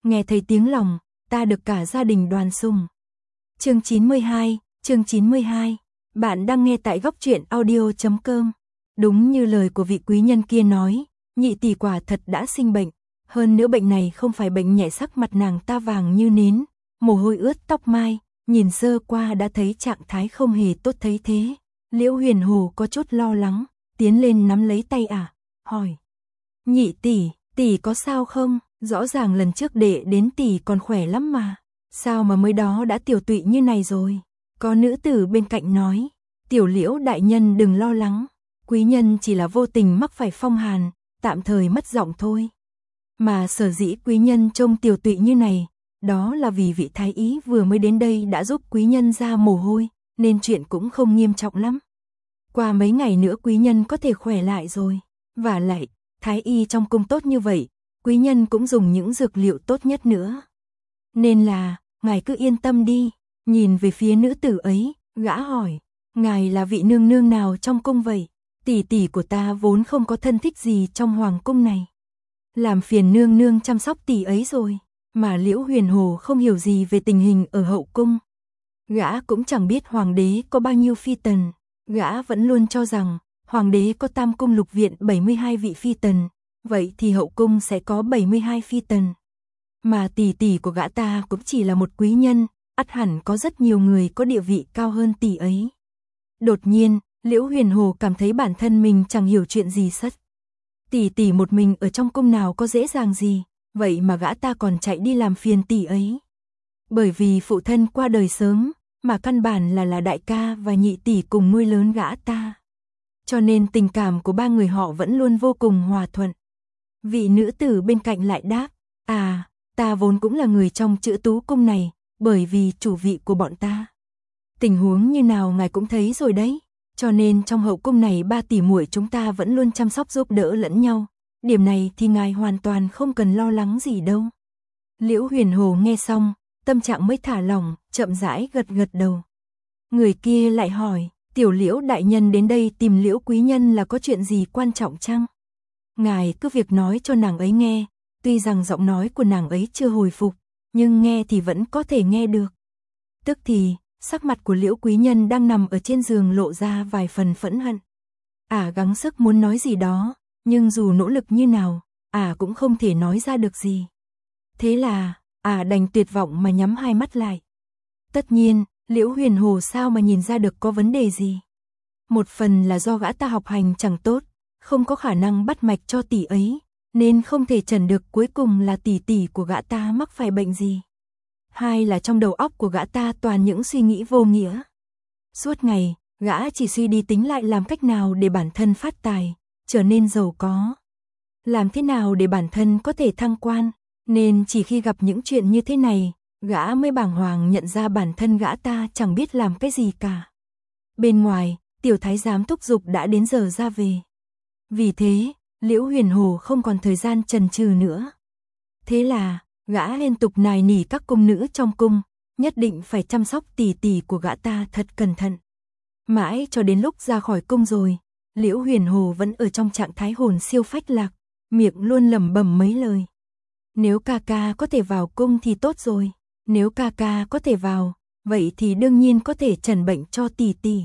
nghe thấy tiếng lòng, ta được cả gia đình đoàn sùng. Chương 92, bạn đang nghe tại góc truyện audio.com. Đúng như lời của vị quý nhân kia nói, nhị tỷ quả thật đã sinh bệnh, hơn nữa bệnh này không phải bệnh nhẹ, sắc mặt nàng ta vàng như nến, mồ hôi ướt tóc mai, nhìn sơ qua đã thấy trạng thái không hề tốt. Thấy thế, Liễu Huyền Hồ có chút lo lắng, tiến lên nắm lấy tay hỏi: "Nhị tỷ, tỷ có sao không? Rõ ràng lần trước đệ đến tỷ còn khỏe lắm mà, sao mà mới đó đã tiểu tụy như này rồi?" Có nữ tử bên cạnh nói: "Tiểu Liễu đại nhân đừng lo lắng, quý nhân chỉ là vô tình mắc phải phong hàn, tạm thời mất giọng thôi. Mà sở dĩ quý nhân trông tiểu tụy như này, đó là vì vị thái y vừa mới đến đây đã giúp quý nhân ra mồ hôi, nên chuyện cũng không nghiêm trọng lắm. Qua mấy ngày nữa quý nhân có thể khỏe lại rồi. Vả lại, thái y trong cung tốt như vậy, quý nhân cũng dùng những dược liệu tốt nhất nữa. Nên là, ngài cứ yên tâm đi." Nhìn về phía nữ tử ấy, gã hỏi: "Ngài là vị nương nương nào trong cung vậy? Tỷ tỷ của ta vốn không có thân thích gì trong hoàng cung này. Làm phiền nương nương chăm sóc tỷ ấy rồi." Mà Liễu Huyền Hồ không hiểu gì về tình hình ở hậu cung. Gã cũng chẳng biết hoàng đế có bao nhiêu phi tần. Gã vẫn luôn cho rằng hoàng đế có tam cung lục viện 72 vị phi tần, vậy thì hậu cung sẽ có 72 phi tần. Mà tỷ tỷ của gã ta cũng chỉ là một quý nhân, ắt hẳn có rất nhiều người có địa vị cao hơn tỷ ấy. Đột nhiên, Liễu Huyền Hồ cảm thấy bản thân mình chẳng hiểu chuyện gì sất. Tỷ tỷ một mình ở trong cung nào có dễ dàng gì, vậy mà gã ta còn chạy đi làm phiền tỷ ấy. Bởi vì phụ thân qua đời sớm, mà căn bản là đại ca và nhị tỷ cùng nuôi lớn gã ta. Cho nên tình cảm của ba người họ vẫn luôn vô cùng hòa thuận. Vị nữ tử bên cạnh lại đáp: "Ta vốn cũng là người trong Chữ Tú cung này, bởi vì chủ vị của bọn ta. Tình huống như nào ngài cũng thấy rồi đấy, cho nên trong hậu cung này ba tỷ muội chúng ta vẫn luôn chăm sóc giúp đỡ lẫn nhau, điểm này thì ngài hoàn toàn không cần lo lắng gì đâu." Liễu Huyền Hồ nghe xong, tâm trạng mới thả lỏng, chậm rãi gật gật đầu. Người kia lại hỏi: "Tiểu Liễu đại nhân đến đây tìm Liễu quý nhân là có chuyện gì quan trọng chăng? Ngài cứ việc nói cho nàng ấy nghe." Tuy rằng giọng nói của nàng ấy chưa hồi phục, nhưng nghe thì vẫn có thể nghe được. Tức thì, sắc mặt của Liễu quý nhân đang nằm ở trên giường lộ ra vài phần phẫn hận. Gắng sức muốn nói gì đó, nhưng dù nỗ lực như nào, cũng không thể nói ra được gì. Thế là, đành tuyệt vọng mà nhắm hai mắt lại. Tất nhiên, Liễu Huyền Hồ sao mà nhìn ra được có vấn đề gì. Một phần là do gã ta học hành chẳng tốt, không có khả năng bắt mạch cho tỷ ấy, nên không thể chẩn được cuối cùng là tỷ tỷ của gã ta mắc phải bệnh gì. Hai là trong đầu óc của gã ta toàn những suy nghĩ vô nghĩa. Suốt ngày, gã chỉ suy đi tính lại làm cách nào để bản thân phát tài, trở nên giàu có. Làm thế nào để bản thân có thể thăng quan, nên chỉ khi gặp những chuyện như thế này, gã mới bàng hoàng nhận ra bản thân gã ta chẳng biết làm cái gì cả. Bên ngoài, tiểu thái giám thúc giục đã đến giờ ra về. Vì thế, Liễu Huyền Hồ không còn thời gian chần chừ nữa. Thế là, gã liên tục nài nỉ các cung nữ trong cung, nhất định phải chăm sóc tỷ tỷ của gã ta thật cẩn thận. Mãi cho đến lúc ra khỏi cung rồi, Liễu Huyền Hồ vẫn ở trong trạng thái hồn siêu phách lạc, miệng luôn lẩm bẩm mấy lời. Nếu ca ca có thể vào cung thì tốt rồi, nếu ca ca có thể vào, vậy thì đương nhiên có thể chẩn bệnh cho tỷ tỷ.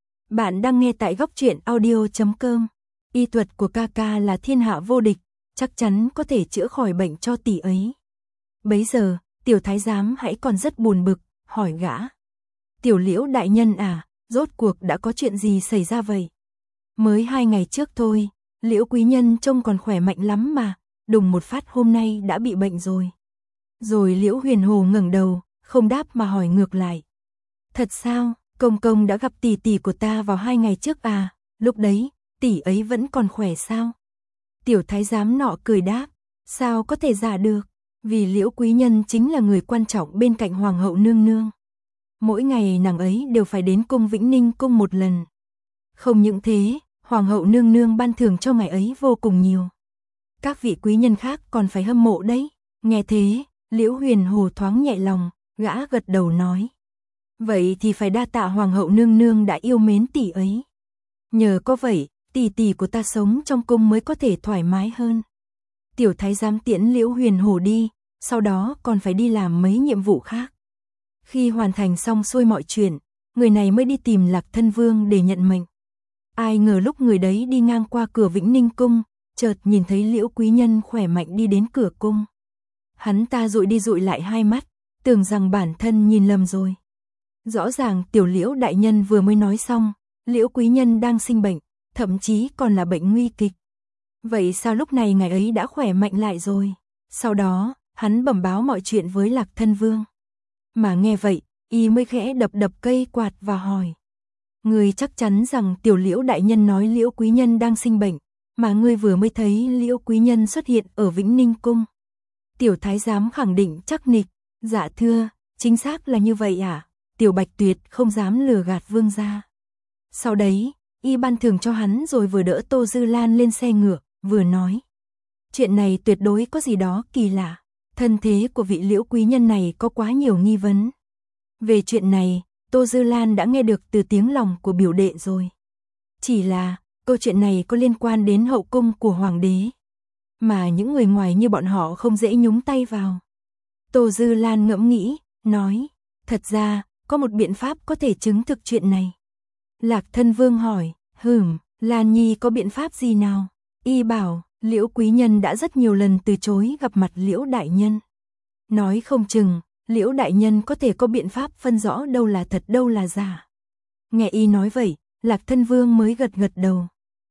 Bạn đang nghe tại góc truyện audio.com. Y thuật của ca ca là thiên hạ vô địch, chắc chắn có thể chữa khỏi bệnh cho tỷ ấy. Bấy giờ, tiểu thái giám hãy còn rất buồn bực, hỏi gã: "Tiểu Liễu đại nhân rốt cuộc đã có chuyện gì xảy ra vậy? Mới 2 ngày trước thôi, Liễu quý nhân trông còn khỏe mạnh lắm mà, đùng một phát hôm nay đã bị bệnh rồi." Rồi Liễu Huyền Hồ ngẩng đầu, không đáp mà hỏi ngược lại: "Thật sao, công công đã gặp tỷ tỷ của ta vào 2 ngày trước lúc đấy, tỷ ấy vẫn còn khỏe sao?" Tiểu thái giám nọ cười đáp: "Sao có thể giả được, vì Liễu quý nhân chính là người quan trọng bên cạnh hoàng hậu nương nương. Mỗi ngày nàng ấy đều phải đến cung Vĩnh Ninh cung một lần. Không những thế, hoàng hậu nương nương ban thưởng cho ngài ấy vô cùng nhiều. Các vị quý nhân khác còn phải hâm mộ đấy." Nghe thế, Liễu Huyền Hồ thoáng nhẹ lòng, gã gật đầu nói: "Vậy thì phải đa tạ hoàng hậu nương nương đã yêu mến tỷ ấy. Nhờ có vậy, tỷ tỷ của ta sống trong cung mới có thể thoải mái hơn." Tiểu thái giám tiễn Liễu Huyền Hồ đi, sau đó còn phải đi làm mấy nhiệm vụ khác. Khi hoàn thành xong xuôi mọi chuyện, người này mới đi tìm Lạc Thân Vương để nhận mệnh. Ai ngờ lúc người đấy đi ngang qua cửa Vĩnh Ninh Cung, chợt nhìn thấy Liễu Quý Nhân khỏe mạnh đi đến cửa cung. Hắn ta dụi đi dụi lại hai mắt, tưởng rằng bản thân nhìn lầm rồi. Rõ ràng tiểu Liễu đại nhân vừa mới nói xong, Liễu Quý Nhân đang sinh bệnh, thậm chí còn là bệnh nguy kịch. Vậy sao lúc này ngài ấy đã khỏe mạnh lại rồi? Sau đó, hắn bẩm báo mọi chuyện với Lạc Thân Vương. Mà nghe vậy, y mới khẽ đập đập cây quạt và hỏi. Ngươi chắc chắn rằng tiểu Liễu đại nhân nói Liễu Quý Nhân đang sinh bệnh, mà ngươi vừa mới thấy Liễu Quý Nhân xuất hiện ở Vĩnh Ninh Cung. Tiểu thái giám khẳng định chắc nịch, dạ thưa, chính xác là như vậy ạ. Tiểu Bạch Tuyệt không dám lừa gạt vương gia. Sau đấy, y ban thưởng cho hắn rồi vừa đỡ Tô Dư Lan lên xe ngựa, vừa nói. Chuyện này tuyệt đối có gì đó kỳ lạ, thân thế của vị Liễu Quý Nhân này có quá nhiều nghi vấn. Về chuyện này, Tô Dư Lan đã nghe được từ tiếng lòng của biểu đệ rồi. Chỉ là, câu chuyện này có liên quan đến hậu cung của hoàng đế, mà những người ngoài như bọn họ không dễ nhúng tay vào. Tô Dư Lan ngẫm nghĩ, nói, thật ra, có một biện pháp có thể chứng thực chuyện này. Lạc Thân Vương hỏi, Lan Nhi có biện pháp gì nào? Y bảo, Liễu Quý Nhân đã rất nhiều lần từ chối gặp mặt Liễu đại nhân. Nói không chừng, Liễu đại nhân có thể có biện pháp phân rõ đâu là thật đâu là giả. Nghe y nói vậy, Lạc Thân Vương mới gật gật đầu.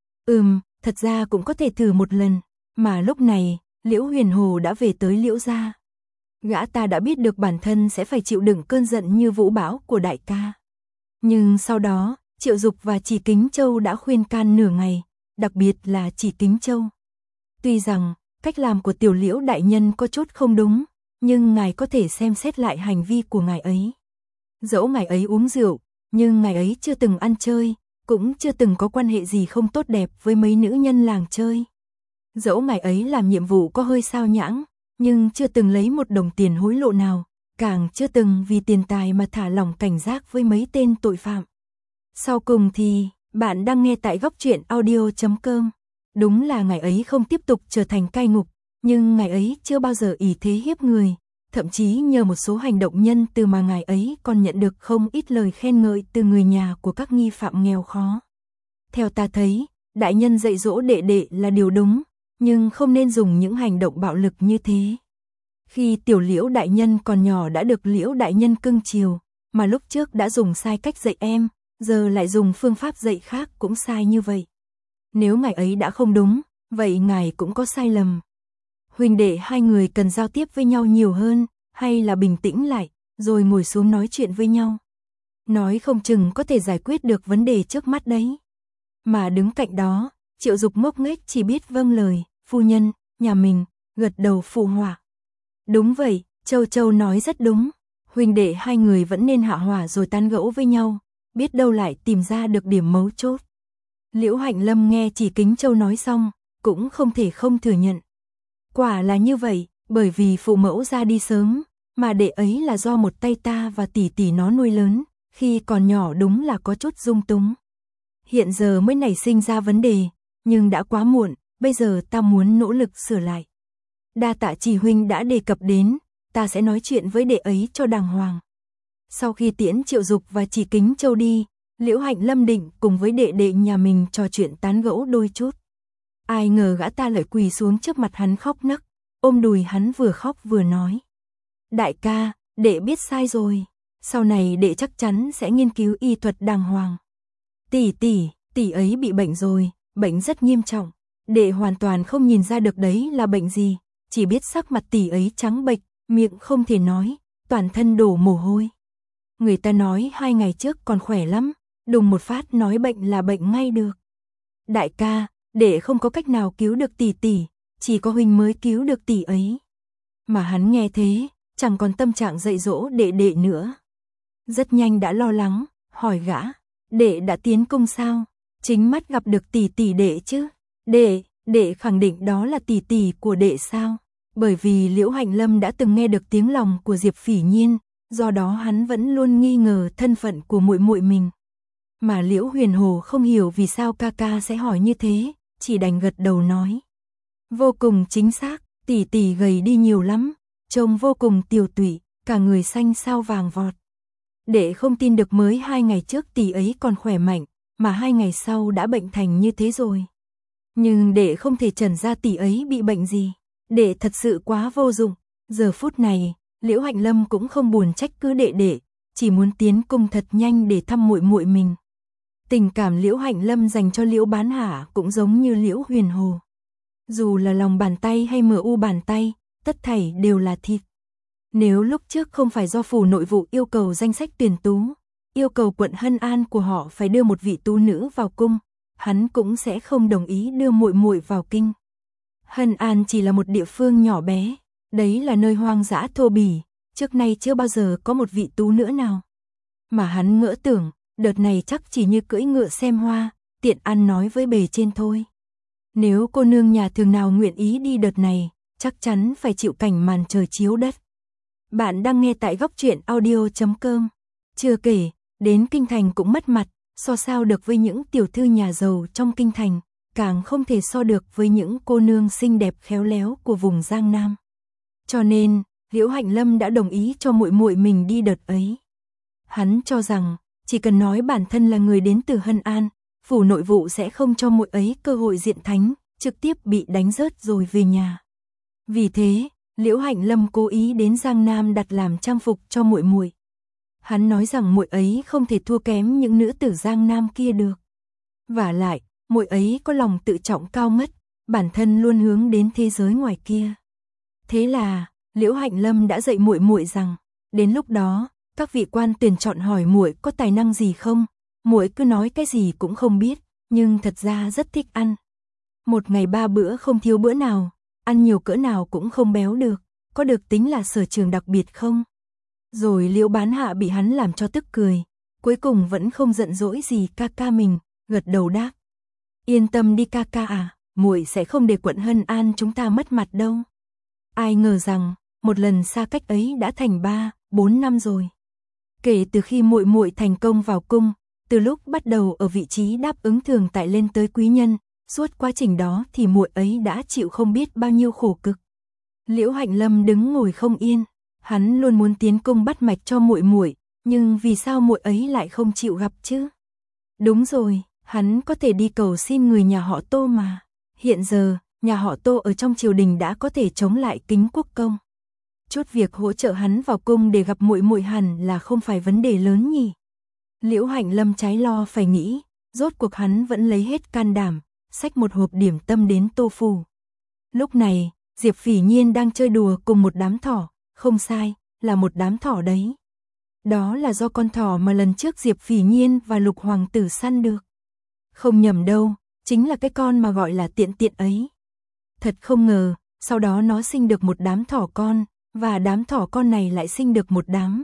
Thật ra cũng có thể thử một lần, mà lúc này, Liễu Huyền Hồ đã về tới Liễu gia. Gã ta đã biết được bản thân sẽ phải chịu đựng cơn giận như vũ bão của đại ca. Nhưng sau đó, Triệu Dục và Chỉ Kính Châu đã khuyên can nửa ngày, đặc biệt là Chỉ Kính Châu. Tuy rằng, cách làm của tiểu Liễu đại nhân có chút không đúng, nhưng ngài có thể xem xét lại hành vi của ngài ấy. Dẫu ngài ấy uống rượu, nhưng ngài ấy chưa từng ăn chơi, cũng chưa từng có quan hệ gì không tốt đẹp với mấy nữ nhân làng chơi. Dẫu ngài ấy làm nhiệm vụ có hơi sao nhãng, nhưng chưa từng lấy một đồng tiền hối lộ nào, càng chưa từng vì tiền tài mà thả lỏng cảnh giác với mấy tên tội phạm. Sau cùng thì, bạn đang nghe tại góc truyện audio.com. Đúng là ngài ấy không tiếp tục trở thành cai ngục, nhưng ngài ấy chưa bao giờ ỷ thế hiếp người, thậm chí nhờ một số hành động nhân từ mà ngài ấy còn nhận được không ít lời khen ngợi từ người nhà của các nghi phạm nghèo khó. Theo ta thấy, đại nhân dạy dỗ đệ đệ là điều đúng, nhưng không nên dùng những hành động bạo lực như thế. Khi tiểu Liễu đại nhân còn nhỏ đã được Liễu đại nhân cưng chiều, mà lúc trước đã dùng sai cách dạy em, giờ lại dùng phương pháp dạy khác cũng sai như vậy. Nếu ngài ấy đã không đúng, vậy ngài cũng có sai lầm. Huynh đệ hai người cần giao tiếp với nhau nhiều hơn, hay là bình tĩnh lại, rồi ngồi xuống nói chuyện với nhau. Nói không chừng có thể giải quyết được vấn đề trước mắt đấy. Mà đứng cạnh đó, Triệu Dục ngốc nghếch chỉ biết vâng lời, phu nhân, nhà mình, gật đầu phụ họa. Đúng vậy, Châu Châu nói rất đúng. Huynh đệ hai người vẫn nên hạ hỏa rồi tán gẫu với nhau, biết đâu lại tìm ra được điểm mấu chốt. Liễu Hạnh Lâm nghe Chỉ Kính Châu nói xong, cũng không thể không thừa nhận. Quả là như vậy, bởi vì phụ mẫu ra đi sớm, mà đệ ấy là do một tay ta và tỷ tỷ nó nuôi lớn, khi còn nhỏ đúng là có chút dung túng. Hiện giờ mới nảy sinh ra vấn đề, nhưng đã quá muộn, bây giờ ta muốn nỗ lực sửa lại. Đa tạ Chỉ huynh đã đề cập đến, ta sẽ nói chuyện với đệ ấy cho đàng hoàng. Sau khi tiễn Triệu Dục và Chỉ Kính Châu đi, Liễu Hạnh Lâm định cùng với đệ đệ nhà mình trò chuyện tán gẫu đôi chút. Ai ngờ gã ta lại quỳ xuống trước mặt hắn khóc nấc, ôm đùi hắn vừa khóc vừa nói. Đại ca, đệ biết sai rồi, sau này đệ chắc chắn sẽ nghiên cứu y thuật đàng hoàng. Tỷ ấy bị bệnh rồi, bệnh rất nghiêm trọng, đệ hoàn toàn không nhìn ra được đấy là bệnh gì, chỉ biết sắc mặt tỷ ấy trắng bệch, miệng không thể nói, toàn thân đổ mồ hôi. Người ta nói 2 ngày trước còn khỏe lắm, đùng một phát nói bệnh là bệnh ngay được. Đại ca, đệ không có cách nào cứu được tỷ, chỉ có huynh mới cứu được tỷ ấy. Mà hắn nghe thế, chẳng còn tâm trạng dạy dỗ đệ đệ nữa. Rất nhanh đã lo lắng, hỏi gã, đệ đã tiến cung sao? Chính mắt gặp được tỷ đệ chứ? Đệ khẳng định đó là tỷ của đệ sao? Bởi vì Liễu Hạnh Lâm đã từng nghe được tiếng lòng của Diệp Phỉ Nhiên, do đó hắn vẫn luôn nghi ngờ thân phận của muội muội mình. Mà Liễu Huyền Hồ không hiểu vì sao ca ca sẽ hỏi như thế, chỉ đành gật đầu nói. Vô cùng chính xác, tỷ gầy đi nhiều lắm, trông vô cùng tiều tụy, cả người xanh xao vàng vọt. Đệ không tin được mới 2 ngày trước tỷ ấy còn khỏe mạnh, mà 2 ngày sau đã bệnh thành như thế rồi. Nhưng đệ không thể trần ra tỷ ấy bị bệnh gì. Đệ thật sự quá vô dụng. Giờ phút này, Liễu Hạnh Lâm cũng không buồn trách cứ đệ, chỉ muốn tiến cung thật nhanh để thăm muội muội mình. Tình cảm Liễu Hạnh Lâm dành cho Liễu Bán Hạ cũng giống như Liễu Huyền Hồ. Dù là lòng bàn tay hay MU bàn tay, tất thảy đều là thịt. Nếu lúc trước không phải do phủ nội vụ yêu cầu danh sách tuyển tú, yêu cầu quận Hân An của họ phải đưa một vị tú nữ vào cung, hắn cũng sẽ không đồng ý đưa muội muội vào kinh. Hân An chỉ là một địa phương nhỏ bé, đấy là nơi hoang dã thô bỉ, trước nay chưa bao giờ có một vị tú nữ nào. Mà hắn ngỡ tưởng, đợt này chắc chỉ như cưỡi ngựa xem hoa, tiện ăn nói với bề trên thôi. Nếu cô nương nhà thường nào nguyện ý đi đợt này, chắc chắn phải chịu cảnh màn trời chiếu đất. Bạn đang nghe tại góc truyện audio.com. Chưa kể, đến kinh thành cũng mất mặt, so sao được với những tiểu thư nhà giàu trong kinh thành, càng không thể so được với những cô nương xinh đẹp khéo léo của vùng Giang Nam. Cho nên, Liễu Hạnh Lâm đã đồng ý cho muội muội mình đi đợt ấy. Hắn cho rằng, chỉ cần nói bản thân là người đến từ Hân An, phủ nội vụ sẽ không cho muội ấy cơ hội diện thánh, trực tiếp bị đánh rớt rồi về nhà. Vì thế, Liễu Hạnh Lâm cố ý đến Giang Nam đặt làm trang phục cho muội muội. Hắn nói rằng muội ấy không thể thua kém những nữ tử Giang Nam kia được. Vả lại, muội ấy có lòng tự trọng cao ngất, bản thân luôn hướng đến thế giới ngoài kia. Thế là, Liễu Hạnh Lâm đã dạy muội muội rằng, đến lúc đó, các vị quan tuyển chọn hỏi muội có tài năng gì không, muội cứ nói cái gì cũng không biết, nhưng thật ra rất thích ăn. Một ngày 3 bữa không thiếu bữa nào, ăn nhiều cỡ nào cũng không béo được, có được tính là sở trường đặc biệt không? Rồi Liễu Bán Hạ bị hắn làm cho tức cười, cuối cùng vẫn không giận dỗi gì ca ca mình, gật đầu đáp. Yên tâm đi ca ca à, muội sẽ không để quận Hân An chúng ta mất mặt đâu. Ai ngờ rằng, một lần xa cách ấy đã thành 3-4 năm rồi. Kể từ khi muội muội thành công vào cung, từ lúc bắt đầu ở vị trí đáp ứng thường tại lên tới quý nhân, suốt quá trình đó thì muội ấy đã chịu không biết bao nhiêu khổ cực. Liễu Hạnh Lâm đứng ngồi không yên, hắn luôn muốn tiến cung bắt mạch cho muội muội, nhưng vì sao muội ấy lại không chịu gặp chứ? Đúng rồi, hắn có thể đi cầu xin người nhà họ Tô mà. Hiện giờ, nhà họ Tô ở trong triều đình đã có thể chống lại Kính Quốc Công. Chút việc hỗ trợ hắn vào cung để gặp muội muội hẳn là không phải vấn đề lớn nhỉ. Liễu Hạnh Lâm trái lo phải nghĩ, rốt cuộc hắn vẫn lấy hết can đảm, xách một hộp điểm tâm đến Tô phủ. Lúc này, Diệp Phỉ Nhiên đang chơi đùa cùng một đám thỏ, không sai, là một đám thỏ đấy. Đó là do con thỏ mà lần trước Diệp Phỉ Nhiên và Lục Hoàng tử săn được. Không nhầm đâu, chính là cái con mà gọi là tiện tiện ấy. Thật không ngờ, sau đó nó sinh được một đám thỏ con, và đám thỏ con này lại sinh được một đám,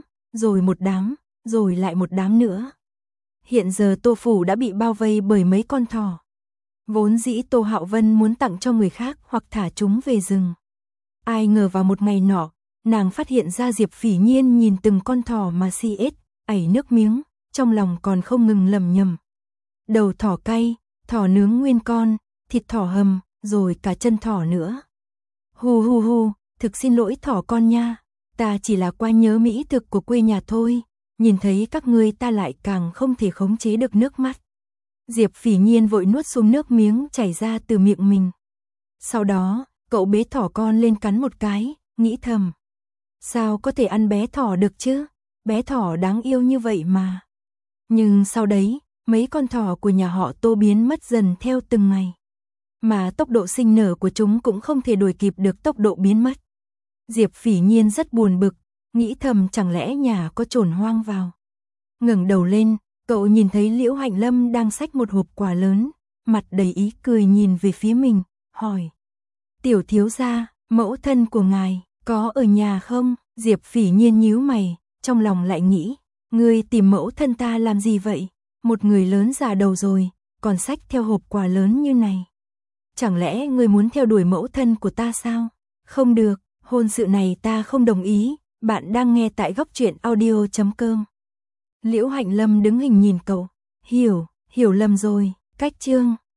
rồi lại một đám nữa. Hiện giờ Tô phủ đã bị bao vây bởi mấy con thỏ. Vốn dĩ Tô Hạo Vân muốn tặng cho người khác hoặc thả chúng về rừng. Ai ngờ vào một ngày nọ, nàng phát hiện ra Diệp Phỉ Nhiên nhìn từng con thỏ mà si ết, ảy nước miếng, trong lòng còn không ngừng lầm nhầm. Đầu thỏ cay, thỏ nướng nguyên con, thịt thỏ hầm, rồi cả chân thỏ nữa. Hu, thực xin lỗi thỏ con nha, ta chỉ là qua nhớ mỹ thực của quê nhà thôi, nhìn thấy các ngươi ta lại càng không thể khống chế được nước mắt. Diệp Phỉ Nhiên vội nuốt xuống nước miếng chảy ra từ miệng mình. Sau đó, cậu bế thỏ con lên cắn một cái, nghĩ thầm. Sao có thể ăn bé thỏ được chứ, bé thỏ đáng yêu như vậy mà. Nhưng sau đấy, mấy con thỏ của nhà họ Tô biến mất dần theo từng ngày. Mà tốc độ sinh nở của chúng cũng không thể đuổi kịp được tốc độ biến mất. Diệp Phỉ Nhiên rất buồn bực, nghĩ thầm chẳng lẽ nhà có trồn hoang vào. Ngẩng đầu lên, cậu nhìn thấy Liễu Hạnh Lâm đang xách một hộp quà lớn, mặt đầy ý cười nhìn về phía mình, hỏi. Tiểu thiếu gia, mẫu thân của ngài, có ở nhà không? Diệp Phỉ Nhiên nhíu mày, trong lòng lại nghĩ, ngươi tìm mẫu thân ta làm gì vậy? Một người lớn già đầu rồi, còn xách theo hộp quà lớn như này. Chẳng lẽ ngươi muốn theo đuổi mẫu thân của ta sao? Không được, hôn sự này ta không đồng ý, bạn đang nghe tại góc truyện audio.com. Liễu Hạnh Lâm đứng hình nhìn cậu, hiểu lầm rồi, cách chương.